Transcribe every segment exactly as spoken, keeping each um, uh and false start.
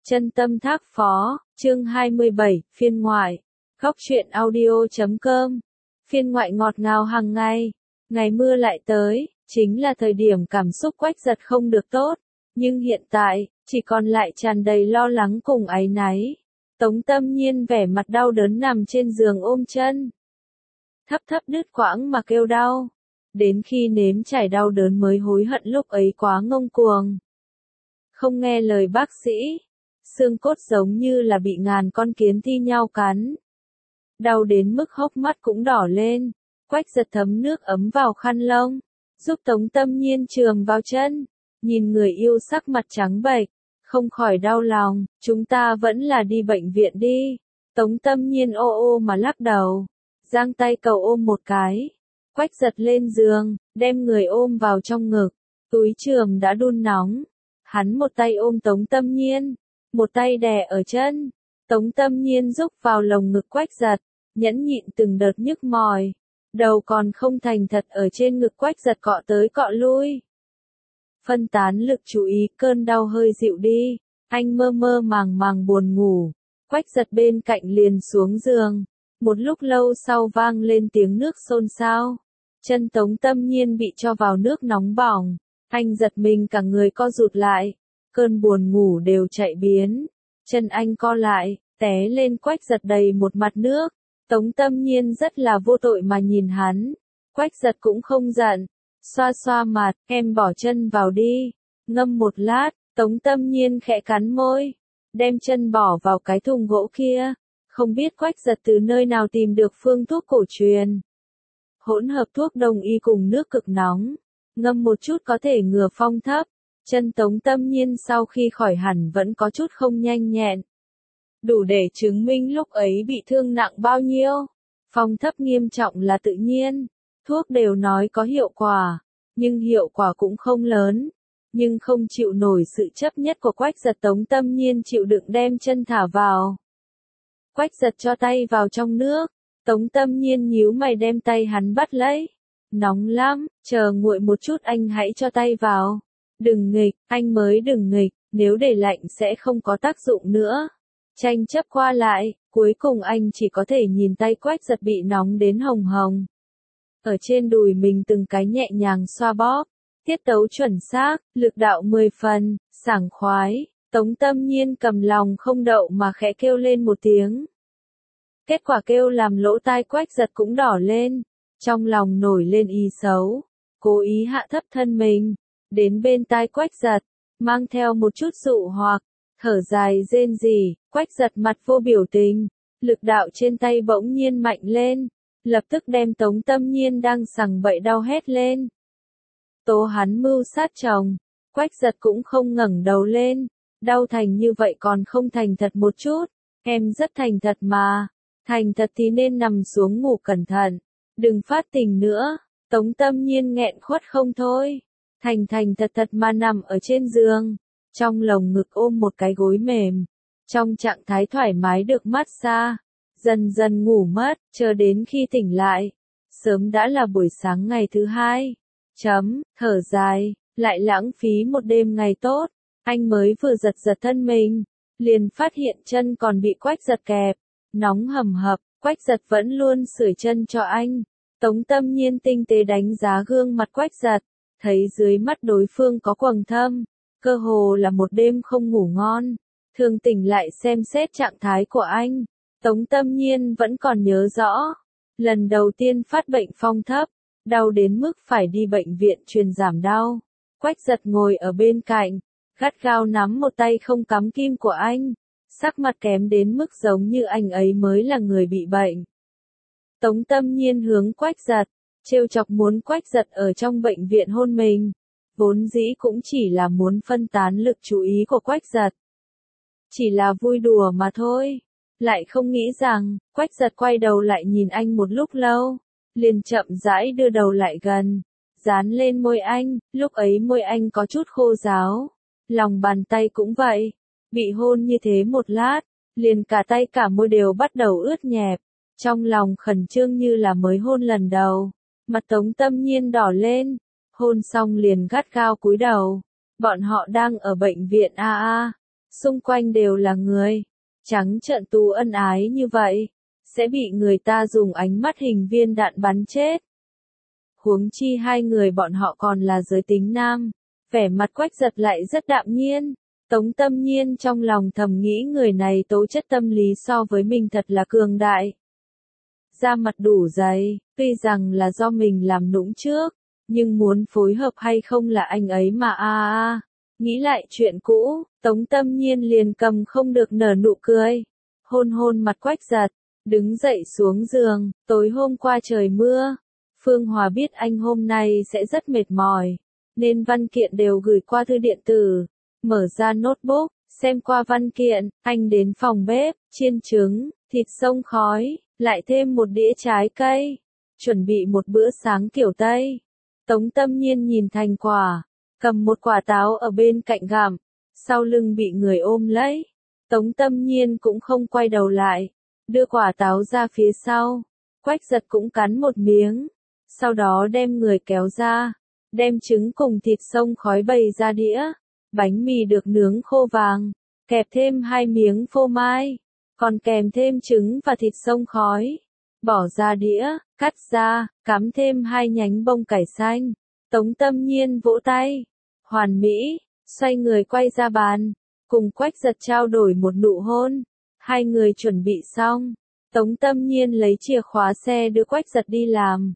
Chân tâm thác phó, chương hai mươi bảy, phiên ngoại. Góc truyện audio chấm com. Phiên ngoại ngọt ngào hàng ngày. Ngày mưa lại tới, chính là thời điểm cảm xúc Quách Giật không được tốt. Nhưng hiện tại, chỉ còn lại tràn đầy lo lắng cùng áy náy. Tống Tâm Nhiên vẻ mặt đau đớn nằm trên giường ôm chân. Thấp thấp đứt quãng mà kêu đau. Đến khi nếm trải đau đớn mới hối hận lúc ấy quá ngông cuồng. Không nghe lời bác sĩ. Xương cốt giống như là bị ngàn con kiến thi nhau cắn. Đau đến mức hốc mắt cũng đỏ lên. Quách Giật thấm nước ấm vào khăn lông, giúp Tống Tâm Nhiên chườm vào chân. Nhìn người yêu sắc mặt trắng bệch, không khỏi đau lòng, chúng ta vẫn là đi bệnh viện đi. Tống Tâm Nhiên ô ô mà lắc đầu, giang tay cầu ôm một cái. Quách Giật lên giường, đem người ôm vào trong ngực, túi chườm đã đun nóng. Hắn một tay ôm Tống Tâm Nhiên, một tay đè ở chân. Tống Tâm Nhiên rúc vào lồng ngực Quách Giật, nhẫn nhịn từng đợt nhức mỏi. Đầu còn không thành thật ở trên ngực Quách Giật cọ tới cọ lui. Phân tán lực chú ý, cơn đau hơi dịu đi. Anh mơ mơ màng màng buồn ngủ. Quách Giật bên cạnh liền xuống giường. Một lúc lâu sau vang lên tiếng nước xôn xao. Chân Tống Tâm Nhiên bị cho vào nước nóng bỏng. Anh giật mình cả người co rụt lại. Cơn buồn ngủ đều chạy biến. Chân anh co lại, té lên Quách Giật đầy một mặt nước. Tống Tâm Nhiên rất là vô tội mà nhìn hắn. Quách Giật cũng không giận. Xoa xoa mặt, em bỏ chân vào đi. Ngâm một lát, Tống Tâm Nhiên khẽ cắn môi. Đem chân bỏ vào cái thùng gỗ kia. Không biết Quách Giật từ nơi nào tìm được phương thuốc cổ truyền. Hỗn hợp thuốc đông y cùng nước cực nóng. Ngâm một chút có thể ngừa phong thấp. Chân Tống Tâm Nhiên sau khi khỏi hẳn vẫn có chút không nhanh nhẹn. Đủ để chứng minh lúc ấy bị thương nặng bao nhiêu. Phong thấp nghiêm trọng là tự nhiên. Thuốc đều nói có hiệu quả. Nhưng hiệu quả cũng không lớn. Nhưng không chịu nổi sự chấp nhất của Quách Giật, Tống Tâm Nhiên chịu đựng đem chân thả vào. Quách Giật cho tay vào trong nước. Tống Tâm Nhiên nhíu mày đem tay hắn bắt lấy. Nóng lắm, chờ nguội một chút anh hãy cho tay vào. Đừng nghịch, anh mới đừng nghịch, nếu để lạnh sẽ không có tác dụng nữa. Tranh chấp qua lại, cuối cùng anh chỉ có thể nhìn tay Quách Giật bị nóng đến hồng hồng. Ở trên đùi mình từng cái nhẹ nhàng xoa bóp, tiết tấu chuẩn xác, lực đạo mười phần, sảng khoái. Tống Tâm Nhiên cầm lòng không đậu mà khẽ kêu lên một tiếng. Kết quả kêu làm lỗ tai Quách Giật cũng đỏ lên, trong lòng nổi lên ý xấu, cố ý hạ thấp thân mình, đến bên tai Quách Giật, mang theo một chút dụ hoặc, thở dài rên rỉ. Quách Giật mặt vô biểu tình, lực đạo trên tay bỗng nhiên mạnh lên, lập tức đem Tống Tâm Nhiên đang sằng bậy đau hét lên. Tố hắn mưu sát chồng. Quách Giật cũng không ngẩng đầu lên, đau thành như vậy còn không thành thật một chút, em rất thành thật mà, thành thật thì nên nằm xuống ngủ cẩn thận, đừng phát tình nữa. Tống Tâm Nhiên nghẹn khuất không thôi, thành thành thật thật mà nằm ở trên giường, trong lồng ngực ôm một cái gối mềm, trong trạng thái thoải mái được mát xa, dần dần ngủ mất, chờ đến khi tỉnh lại, sớm đã là buổi sáng ngày thứ hai. Chấm, thở dài, lại lãng phí một đêm ngày tốt, anh mới vừa giật giật thân mình, liền phát hiện chân còn bị Quách Giật kẹp, nóng hầm hập. Quách Giật vẫn luôn sưởi chân cho anh. Tống Tâm Nhiên tinh tế đánh giá gương mặt Quách Giật, thấy dưới mắt đối phương có quầng thâm, cơ hồ là một đêm không ngủ ngon. Thường tỉnh lại xem xét trạng thái của anh, Tống Tâm Nhiên vẫn còn nhớ rõ. Lần đầu tiên phát bệnh phong thấp, đau đến mức phải đi bệnh viện truyền giảm đau. Quách Giật ngồi ở bên cạnh, gắt gao nắm một tay không cắm kim của anh, sắc mặt kém đến mức giống như anh ấy mới là người bị bệnh. Tống Tâm Nhiên hướng Quách Giật, trêu chọc muốn Quách Giật ở trong bệnh viện hôn mình, vốn dĩ cũng chỉ là muốn phân tán lực chú ý của Quách Giật. Chỉ là vui đùa mà thôi, lại không nghĩ rằng, Quách Giật quay đầu lại nhìn anh một lúc lâu, liền chậm rãi đưa đầu lại gần, dán lên môi anh, lúc ấy môi anh có chút khô ráo, lòng bàn tay cũng vậy, bị hôn như thế một lát, liền cả tay cả môi đều bắt đầu ướt nhẹp, trong lòng khẩn trương như là mới hôn lần đầu, mặt Tống Tâm Nhiên đỏ lên, hôn xong liền gắt gao cúi đầu, bọn họ đang ở bệnh viện a a, xung quanh đều là người, trắng trợn tú ân ái như vậy, sẽ bị người ta dùng ánh mắt hình viên đạn bắn chết. Huống chi hai người bọn họ còn là giới tính nam, vẻ mặt Quách Giật lại rất đạm nhiên. Tống Tâm Nhiên trong lòng thầm nghĩ người này tố chất tâm lý so với mình thật là cường đại. Da mặt đủ dày, tuy rằng là do mình làm nũng trước, nhưng muốn phối hợp hay không là anh ấy mà a a. Nghĩ lại chuyện cũ, Tống Tâm Nhiên liền cầm không được nở nụ cười. Hôn hôn mặt Quách Giật, đứng dậy xuống giường, tối hôm qua trời mưa. Phương Hòa biết anh hôm nay sẽ rất mệt mỏi, nên văn kiện đều gửi qua thư điện tử. Mở ra notebook, xem qua văn kiện, anh đến phòng bếp, chiên trứng, thịt xông khói, lại thêm một đĩa trái cây, chuẩn bị một bữa sáng kiểu Tây. Tống Tâm Nhiên nhìn thành quả, cầm một quả táo ở bên cạnh gặm, sau lưng bị người ôm lấy. Tống Tâm Nhiên cũng không quay đầu lại, đưa quả táo ra phía sau. Quách Giật cũng cắn một miếng, sau đó đem người kéo ra, đem trứng cùng thịt xông khói bày ra đĩa. Bánh mì được nướng khô vàng, kẹp thêm hai miếng phô mai, còn kèm thêm trứng và thịt xông khói. Bỏ ra đĩa, cắt ra, cắm thêm hai nhánh bông cải xanh. Tống Tâm Nhiên vỗ tay, hoàn mỹ, xoay người quay ra bàn, cùng Quách Giật trao đổi một nụ hôn. Hai người chuẩn bị xong, Tống Tâm Nhiên lấy chìa khóa xe đưa Quách Giật đi làm.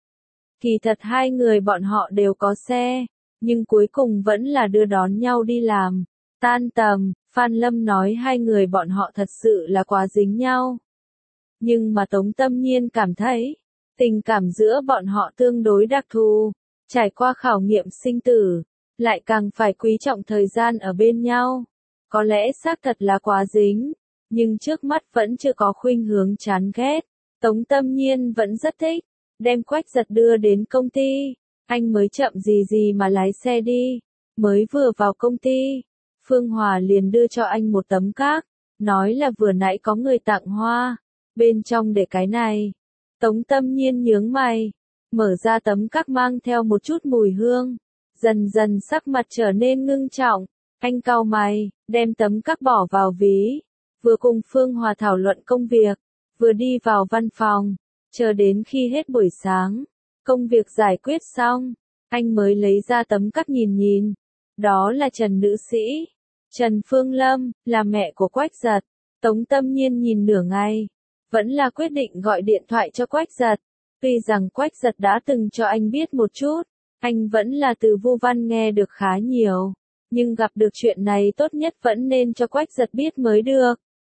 Kỳ thật hai người bọn họ đều có xe, nhưng cuối cùng vẫn là đưa đón nhau đi làm. Tan tầm, Phan Lâm nói hai người bọn họ thật sự là quá dính nhau. Nhưng mà Tống Tâm Nhiên cảm thấy, tình cảm giữa bọn họ tương đối đặc thù, trải qua khảo nghiệm sinh tử, lại càng phải quý trọng thời gian ở bên nhau. Có lẽ xác thật là quá dính, nhưng trước mắt vẫn chưa có khuynh hướng chán ghét. Tống Tâm Nhiên vẫn rất thích, đem Quách Giật đưa đến công ty. Anh mới chậm gì gì mà lái xe đi, mới vừa vào công ty, Phương Hòa liền đưa cho anh một tấm cát, nói là vừa nãy có người tặng hoa, bên trong để cái này. Tống Tâm Nhiên nhướng mày, mở ra tấm cát mang theo một chút mùi hương, dần dần sắc mặt trở nên ngưng trọng, anh cau mày, đem tấm cát bỏ vào ví, vừa cùng Phương Hòa thảo luận công việc, vừa đi vào văn phòng, chờ đến khi hết buổi sáng. Công việc giải quyết xong, anh mới lấy ra tấm cát nhìn nhìn. Đó là Trần nữ sĩ. Trần Phương Lâm, là mẹ của Quách Giật. Tống Tâm Nhiên nhìn nửa ngày, vẫn là quyết định gọi điện thoại cho Quách Giật. Tuy rằng Quách Giật đã từng cho anh biết một chút, anh vẫn là từ Vu Văn nghe được khá nhiều. Nhưng gặp được chuyện này tốt nhất vẫn nên cho Quách Giật biết mới được.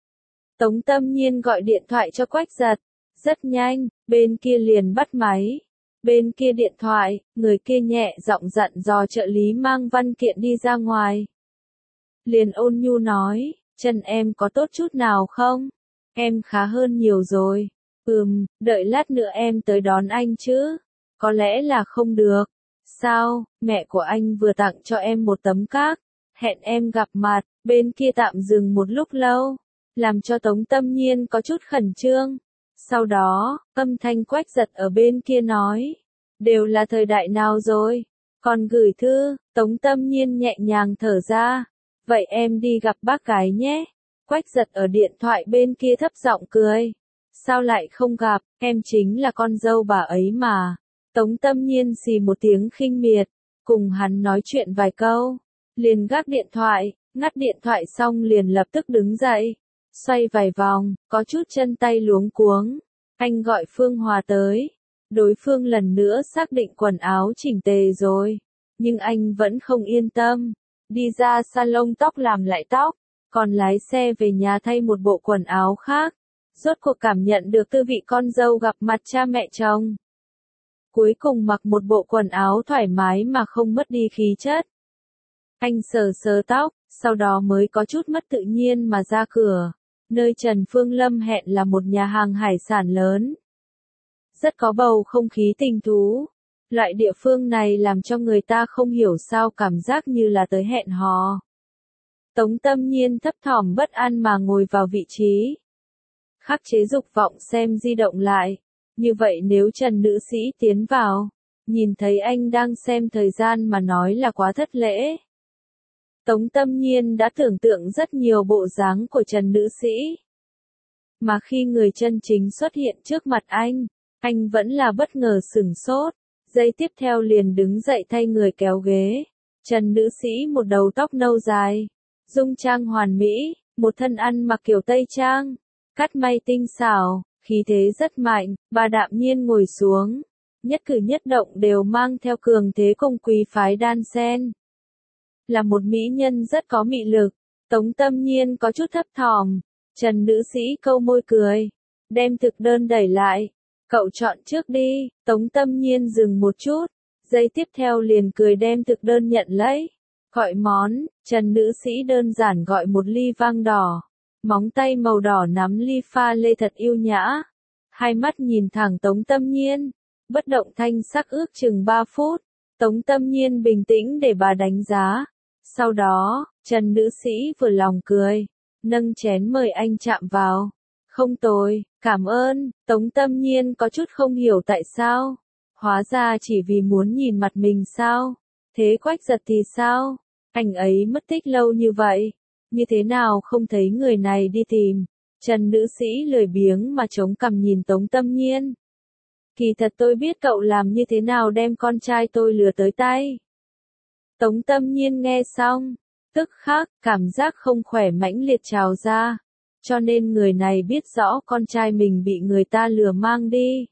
Tống Tâm Nhiên gọi điện thoại cho Quách Giật. Rất nhanh, bên kia liền bắt máy. Bên kia điện thoại, người kia nhẹ giọng dặn dò trợ lý mang văn kiện đi ra ngoài. Liền ôn nhu nói, Trần em có tốt chút nào không? Em khá hơn nhiều rồi. Ừm, đợi lát nữa em tới đón anh chứ. Có lẽ là không được. Sao, mẹ của anh vừa tặng cho em một tấm cát, hẹn em gặp mặt, bên kia tạm dừng một lúc lâu, làm cho Tống Tâm Nhiên có chút khẩn trương. Sau đó, âm thanh Quách Giật ở bên kia nói, đều là thời đại nào rồi, còn gửi thư. Tống Tâm Nhiên nhẹ nhàng thở ra, vậy em đi gặp bác gái nhé. Quách Giật ở điện thoại bên kia thấp giọng cười, sao lại không gặp, em chính là con dâu bà ấy mà. Tống Tâm Nhiên xì một tiếng khinh miệt, cùng hắn nói chuyện vài câu, liền gác điện thoại, ngắt điện thoại xong liền lập tức đứng dậy. Xoay vài vòng, có chút chân tay luống cuống. Anh gọi Phương Hòa tới. Đối phương lần nữa xác định quần áo chỉnh tề rồi. Nhưng anh vẫn không yên tâm. Đi ra salon tóc làm lại tóc. Còn lái xe về nhà thay một bộ quần áo khác. Rốt cuộc cảm nhận được tư vị con dâu gặp mặt cha mẹ chồng. Cuối cùng mặc một bộ quần áo thoải mái mà không mất đi khí chất. Anh sờ sờ tóc, sau đó mới có chút mất tự nhiên mà ra cửa. Nơi Trần Phương Lâm hẹn là một nhà hàng hải sản lớn. Rất có bầu không khí tình thú. Loại địa phương này làm cho người ta không hiểu sao cảm giác như là tới hẹn hò. Tống Tâm Nhiên thấp thỏm bất an mà ngồi vào vị trí. Khắc chế dục vọng xem di động lại. Như vậy nếu Trần nữ sĩ tiến vào, nhìn thấy anh đang xem thời gian mà nói là quá thất lễ. Tống Tâm Nhiên đã tưởng tượng rất nhiều bộ dáng của Trần nữ sĩ. Mà khi người chân chính xuất hiện trước mặt anh, anh vẫn là bất ngờ sửng sốt, giây tiếp theo liền đứng dậy thay người kéo ghế. Trần nữ sĩ một đầu tóc nâu dài, dung trang hoàn mỹ, một thân ăn mặc kiểu Tây Trang, cắt may tinh xảo, khí thế rất mạnh, bà đạm nhiên ngồi xuống, nhất cử nhất động đều mang theo cường thế cùng quý phái đan xen. Là một mỹ nhân rất có mị lực, Tống Tâm Nhiên có chút thấp thỏm. Trần nữ sĩ câu môi cười, đem thực đơn đẩy lại, cậu chọn trước đi. Tống Tâm Nhiên dừng một chút, giây tiếp theo liền cười đem thực đơn nhận lấy. Gọi món, Trần nữ sĩ đơn giản gọi một ly vang đỏ, móng tay màu đỏ nắm ly pha lê thật yêu nhã. Hai mắt nhìn thẳng Tống Tâm Nhiên, bất động thanh sắc ước chừng ba phút. Tống Tâm Nhiên bình tĩnh để bà đánh giá. Sau đó, Trần nữ sĩ vừa lòng cười, nâng chén mời anh chạm vào. Không tồi, cảm ơn. Tống Tâm Nhiên có chút không hiểu tại sao. Hóa ra chỉ vì muốn nhìn mặt mình sao? Thế Quách Giật thì sao? Anh ấy mất tích lâu như vậy, như thế nào không thấy người này đi tìm? Trần nữ sĩ lười biếng mà chống cằm nhìn Tống Tâm Nhiên. Kỳ thật tôi biết cậu làm như thế nào đem con trai tôi lừa tới tay. Tống Tâm Nhiên nghe xong, tức khắc, cảm giác không khỏe mãnh liệt trào ra. Cho nên người này biết rõ con trai mình bị người ta lừa mang đi.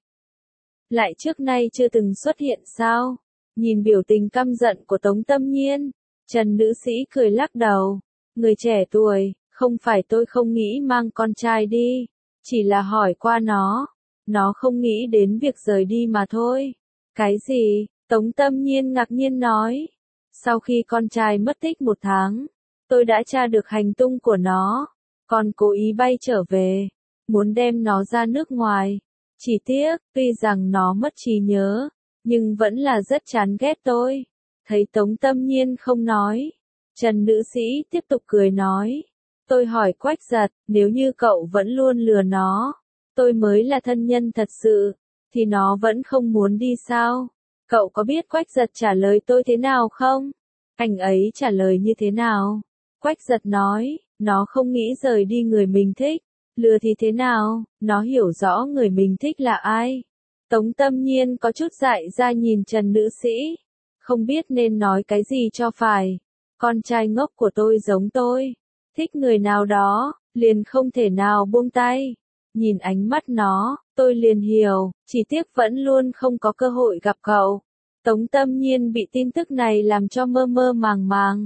Lại trước nay chưa từng xuất hiện sao? Nhìn biểu tình căm giận của Tống Tâm Nhiên, Trần nữ sĩ cười lắc đầu. Người trẻ tuổi, không phải tôi không nghĩ mang con trai đi, chỉ là hỏi qua nó, nó không nghĩ đến việc rời đi mà thôi. Cái gì? Tống Tâm Nhiên ngạc nhiên nói. Sau khi con trai mất tích một tháng, tôi đã tra được hành tung của nó, còn cố ý bay trở về, muốn đem nó ra nước ngoài. Chỉ tiếc, tuy rằng nó mất trí nhớ, nhưng vẫn là rất chán ghét tôi. Thấy Tống Tâm Nhiên không nói, Trần nữ sĩ tiếp tục cười nói. Tôi hỏi Quách Giật, nếu như cậu vẫn luôn lừa nó, tôi mới là thân nhân thật sự, thì nó vẫn không muốn đi sao? Cậu có biết Quách Giật trả lời tôi thế nào không? Anh ấy trả lời như thế nào? Quách Giật nói, nó không nghĩ rời đi người mình thích. Lừa thì thế nào? Nó hiểu rõ người mình thích là ai. Tống Tâm Nhiên có chút dại ra nhìn Trần nữ sĩ. Không biết nên nói cái gì cho phải. Con trai ngốc của tôi giống tôi. Thích người nào đó, liền không thể nào buông tay. Nhìn ánh mắt nó, tôi liền hiểu, chỉ tiếc vẫn luôn không có cơ hội gặp cậu. Tống Tâm Nhiên bị tin tức này làm cho mơ mơ màng màng.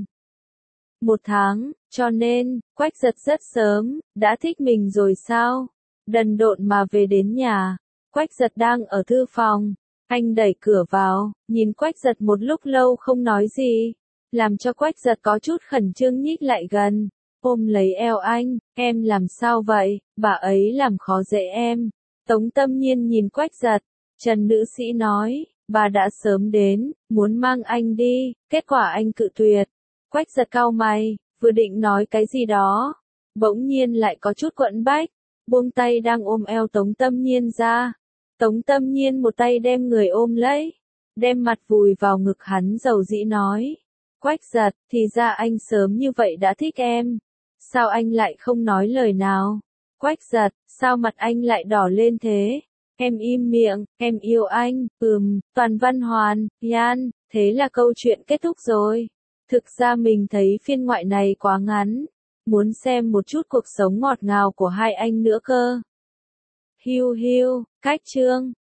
Một tháng, cho nên, Quách Giật rất sớm, đã thích mình rồi sao? Đần độn mà về đến nhà, Quách Giật đang ở thư phòng, anh đẩy cửa vào, nhìn Quách Giật một lúc lâu không nói gì, làm cho Quách Giật có chút khẩn trương nhích lại gần, ôm lấy eo anh, em làm sao vậy, bà ấy làm khó dễ em. Tống Tâm Nhiên nhìn Quách Giật, Trần nữ sĩ nói, bà đã sớm đến, muốn mang anh đi, kết quả anh cự tuyệt. Quách Giật cau mày, vừa định nói cái gì đó, bỗng nhiên lại có chút quẫn bách, buông tay đang ôm eo Tống Tâm Nhiên ra. Tống Tâm Nhiên một tay đem người ôm lấy, đem mặt vùi vào ngực hắn dầu dĩ nói. Quách Giật, thì ra anh sớm như vậy đã thích em. Sao anh lại không nói lời nào? Quách Giật, sao mặt anh lại đỏ lên thế? Em im miệng, em yêu anh, ừm, toàn văn hoàn, Yan, thế là câu chuyện kết thúc rồi. Thực ra mình thấy phiên ngoại này quá ngắn, muốn xem một chút cuộc sống ngọt ngào của hai anh nữa cơ. Hiu hiu, cách chương.